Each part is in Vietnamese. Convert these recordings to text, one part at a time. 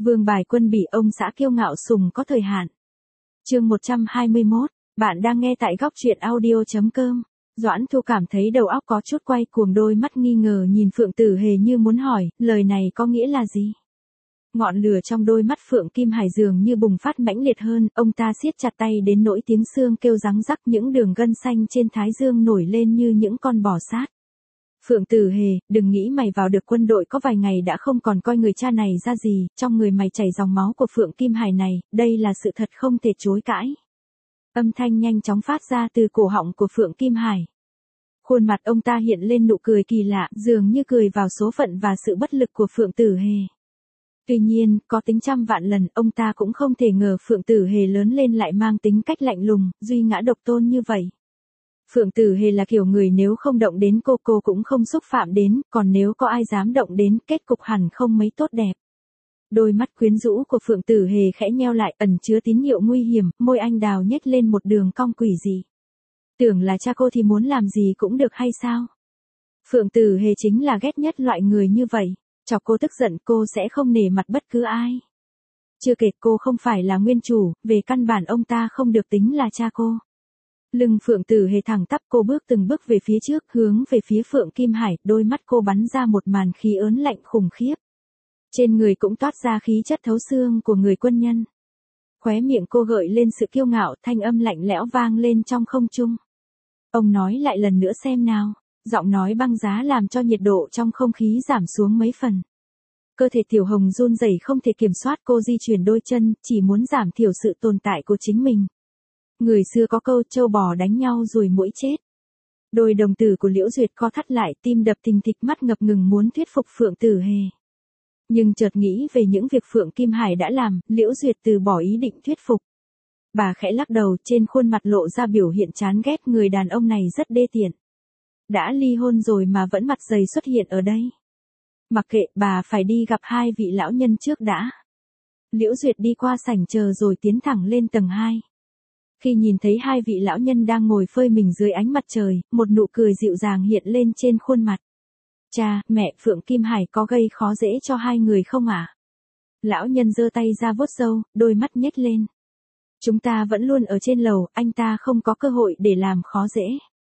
Vương bài quân bị ông xã kiêu ngạo sùng có thời hạn. Chương 121, bạn đang nghe tại góc truyện audio.com. Doãn Thu cảm thấy đầu óc có chút quay cuồng, đôi mắt nghi ngờ nhìn Phượng Tử Hề như muốn hỏi, lời này có nghĩa là gì? Ngọn lửa trong đôi mắt Phượng Kim Hải dường như bùng phát mãnh liệt hơn, ông ta siết chặt tay đến nỗi tiếng xương kêu răng rắc, những đường gân xanh trên thái dương nổi lên như những con bò sát. Phượng Tử Hề, đừng nghĩ mày vào được quân đội có vài ngày đã không còn coi người cha này ra gì, trong người mày chảy dòng máu của Phượng Kim Hải này, đây là sự thật không thể chối cãi. Âm thanh nhanh chóng phát ra từ cổ họng của Phượng Kim Hải. Khuôn mặt ông ta hiện lên nụ cười kỳ lạ, dường như cười vào số phận và sự bất lực của Phượng Tử Hề. Tuy nhiên, có tính trăm vạn lần, ông ta cũng không thể ngờ Phượng Tử Hề lớn lên lại mang tính cách lạnh lùng, duy ngã độc tôn như vậy. Phượng Tử Hề là kiểu người nếu không động đến cô cũng không xúc phạm đến, còn nếu có ai dám động đến, kết cục hẳn không mấy tốt đẹp. Đôi mắt quyến rũ của Phượng Tử Hề khẽ nheo lại, ẩn chứa tín hiệu nguy hiểm, môi anh đào nhếch lên một đường cong quỷ dị. Tưởng là cha cô thì muốn làm gì cũng được hay sao? Phượng Tử Hề chính là ghét nhất loại người như vậy. Chọc cô tức giận, cô sẽ không nể mặt bất cứ ai. Chưa kể cô không phải là nguyên chủ, về căn bản ông ta không được tính là cha cô. Lưng Phượng Tử Hề thẳng tắp, cô bước từng bước về phía trước, hướng về phía Phượng Kim Hải, đôi mắt cô bắn ra một màn khí ớn lạnh khủng khiếp. Trên người cũng toát ra khí chất thấu xương của người quân nhân. Khóe miệng cô gợi lên sự kiêu ngạo, thanh âm lạnh lẽo vang lên trong không trung. Ông nói lại lần nữa xem nào. Giọng nói băng giá làm cho nhiệt độ trong không khí giảm xuống mấy phần. Cơ thể Tiểu Hồng run rẩy không thể kiểm soát, cô di chuyển đôi chân, chỉ muốn giảm thiểu sự tồn tại của chính mình. Người xưa có câu trâu bò đánh nhau rồi muỗi chết. Đôi đồng tử của Liễu Duyệt co thắt lại, tim đập thình thịch, mắt ngập ngừng muốn thuyết phục Phượng Tử Hề. Nhưng chợt nghĩ về những việc Phượng Kim Hải đã làm, Liễu Duyệt từ bỏ ý định thuyết phục. Bà khẽ lắc đầu, trên khuôn mặt lộ ra biểu hiện chán ghét, người đàn ông này rất đê tiện. Đã ly hôn rồi mà vẫn mặt dày xuất hiện ở đây. Mặc kệ, bà phải đi gặp hai vị lão nhân trước đã. Liễu Duyệt đi qua sảnh chờ rồi tiến thẳng lên tầng 2. Khi nhìn thấy hai vị lão nhân đang ngồi phơi mình dưới ánh mặt trời, một nụ cười dịu dàng hiện lên trên khuôn mặt. Cha, mẹ, Phượng Kim Hải có gây khó dễ cho hai người không ạ? Lão nhân giơ tay ra vuốt râu, đôi mắt nhếch lên. Chúng ta vẫn luôn ở trên lầu, anh ta không có cơ hội để làm khó dễ.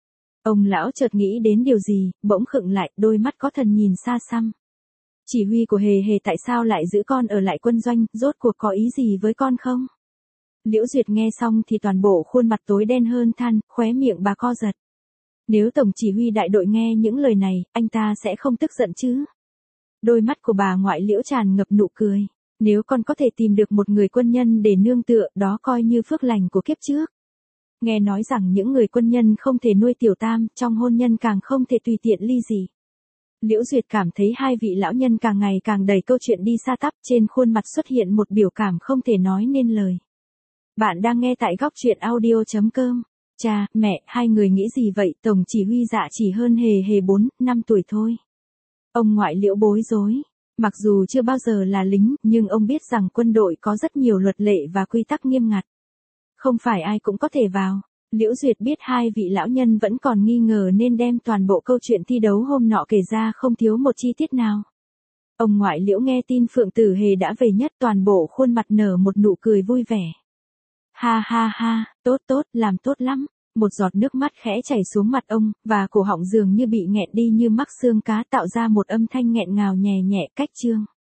Ông lão chợt nghĩ đến điều gì, bỗng khựng lại, đôi mắt có thần nhìn xa xăm. Chỉ huy của Hề Hề tại sao lại giữ con ở lại quân doanh, rốt cuộc có ý gì với con không? Liễu Duyệt nghe xong thì toàn bộ khuôn mặt tối đen hơn than, khóe miệng bà co giật. Nếu tổng chỉ huy đại đội nghe những lời này, anh ta sẽ không tức giận chứ? Đôi mắt của bà ngoại Liễu tràn ngập nụ cười. Nếu con có thể tìm được một người quân nhân để nương tựa, đó coi như phước lành của kiếp trước. Nghe nói rằng những người quân nhân không thể nuôi tiểu tam, trong hôn nhân càng không thể tùy tiện ly dị. Liễu Duyệt cảm thấy hai vị lão nhân càng ngày càng đẩy câu chuyện đi xa tắp, trên khuôn mặt xuất hiện một biểu cảm không thể nói nên lời. Bạn đang nghe tại góc truyện audio.com. Cha, mẹ, hai người nghĩ gì vậy? Tổng chỉ huy dạ chỉ hơn Hề Hề 4, 5 tuổi thôi. Ông ngoại Liễu bối rối. Mặc dù chưa bao giờ là lính, nhưng ông biết rằng quân đội có rất nhiều luật lệ và quy tắc nghiêm ngặt. Không phải ai cũng có thể vào. Liễu Duyệt biết hai vị lão nhân vẫn còn nghi ngờ nên đem toàn bộ câu chuyện thi đấu hôm nọ kể ra không thiếu một chi tiết nào. Ông ngoại Liễu nghe tin Phượng Tử Hề đã về nhất, toàn bộ khuôn mặt nở một nụ cười vui vẻ. Ha ha ha, tốt, làm tốt lắm. Một giọt nước mắt khẽ chảy xuống mặt ông, và cổ họng dường như bị nghẹn đi như mắc xương cá, tạo ra một âm thanh nghẹn ngào nhẹ nhẹ cách chương.